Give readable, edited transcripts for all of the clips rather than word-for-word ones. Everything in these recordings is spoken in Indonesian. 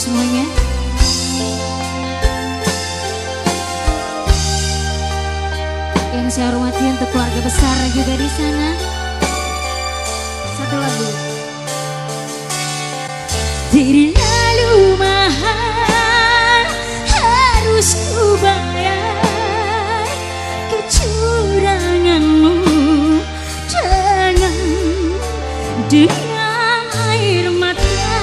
semuanya. Yang saya hormati untuk keluarga besar juga di sana. Satu lagu. Terlalu mahal harus ku bayar kecuranganmu dengan air mata,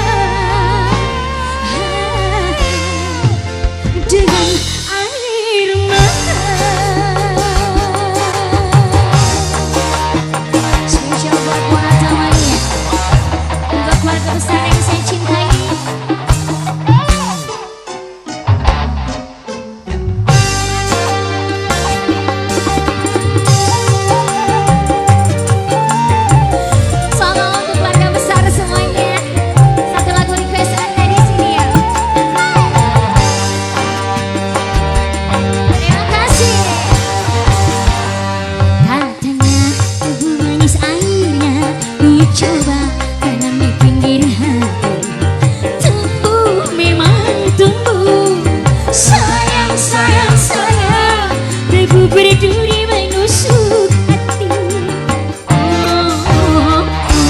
dengan air mata. Spesial buat Mona Tamania, untuk keluarga besar yang saya cintai. Coba tanam di pinggir hati, tumbuh memang tumbuh. Sayang, sayang, sayang, debu berduri menusuk hati. Oh, oh, oh.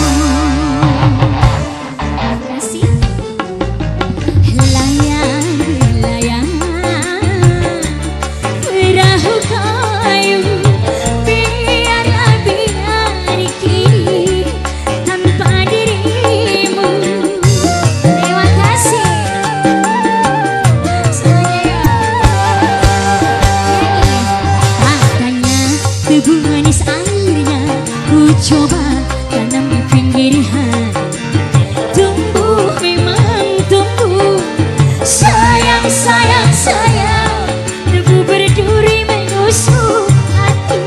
Kasih layang, layang, perahu kayu. Debu manis airnya ku coba tanam di pinggir hati, tumbuh memang tumbuh. Sayang, sayang, sayang, debu berduri menusuk hati.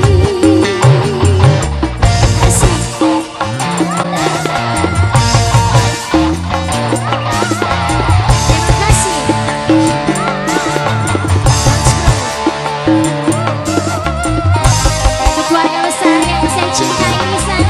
Terima kasih. Keluarga besar yang saya cintai di sana.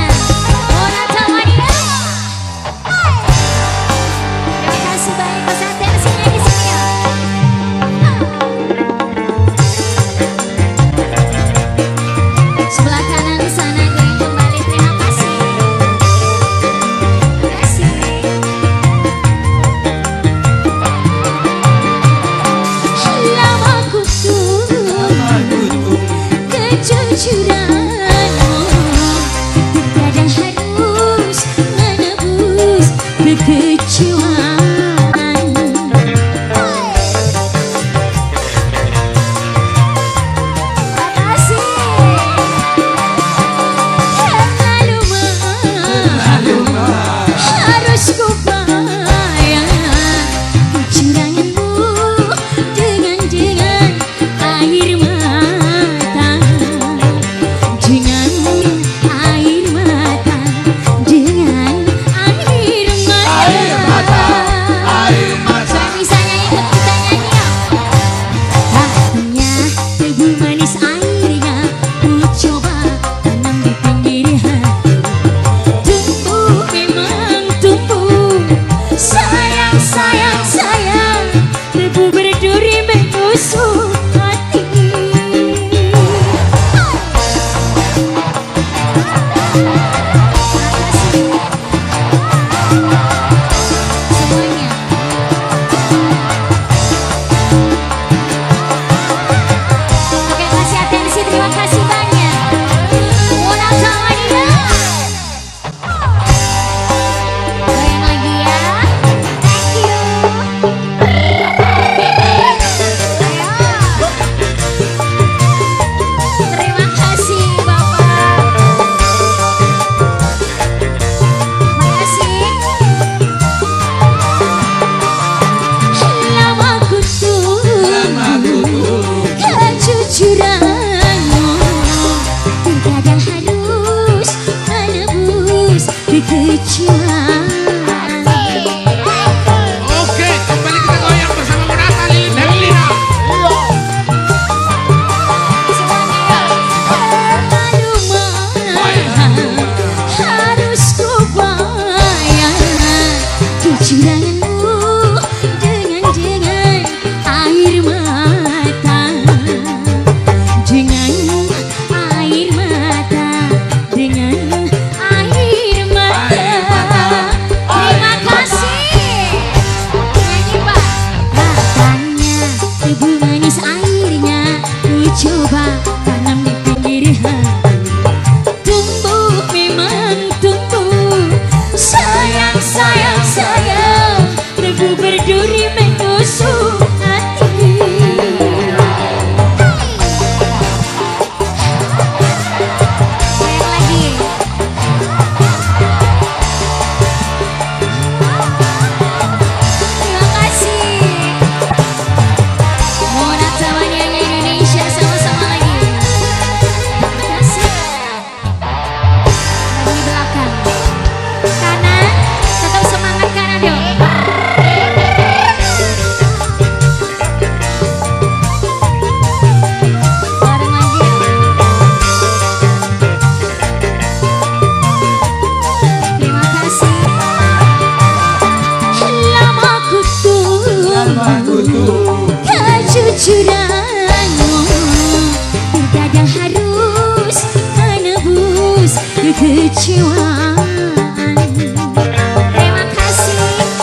kekecewaan. Terima kasih.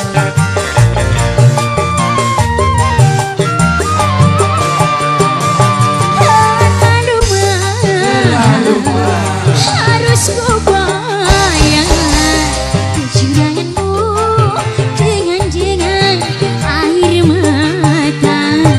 Harus ku bayar kecurahanmu dengan air mata,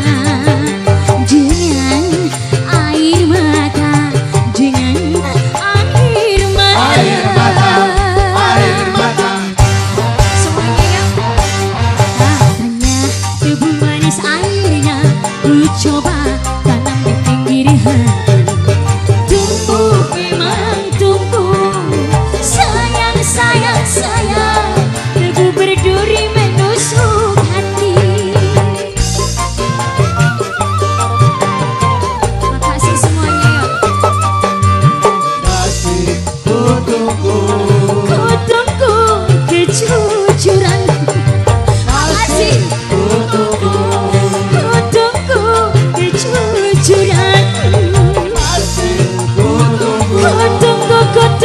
dengan air mata, dengan air mata, air mata. Semuanya ya. Katanya debu manis airnya, ku coba tanam di pinggir hati. Tumbuh memang tumbuh, sayang sayang sayang, debu berduri menusuk hati. Makasih semuanya ya. Kasih ku tunggu, Ku tunggu kejujuran. Makasih. ku tunggu, Ku tunggu kejujuran. kasih ku tunggu, Ku tunggu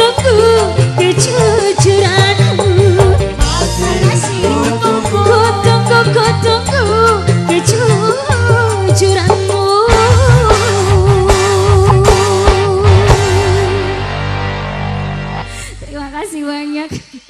kejujuranmu. kasih ku tunggu. Ku tunggu kejujuranmu. Terima kasih banyak.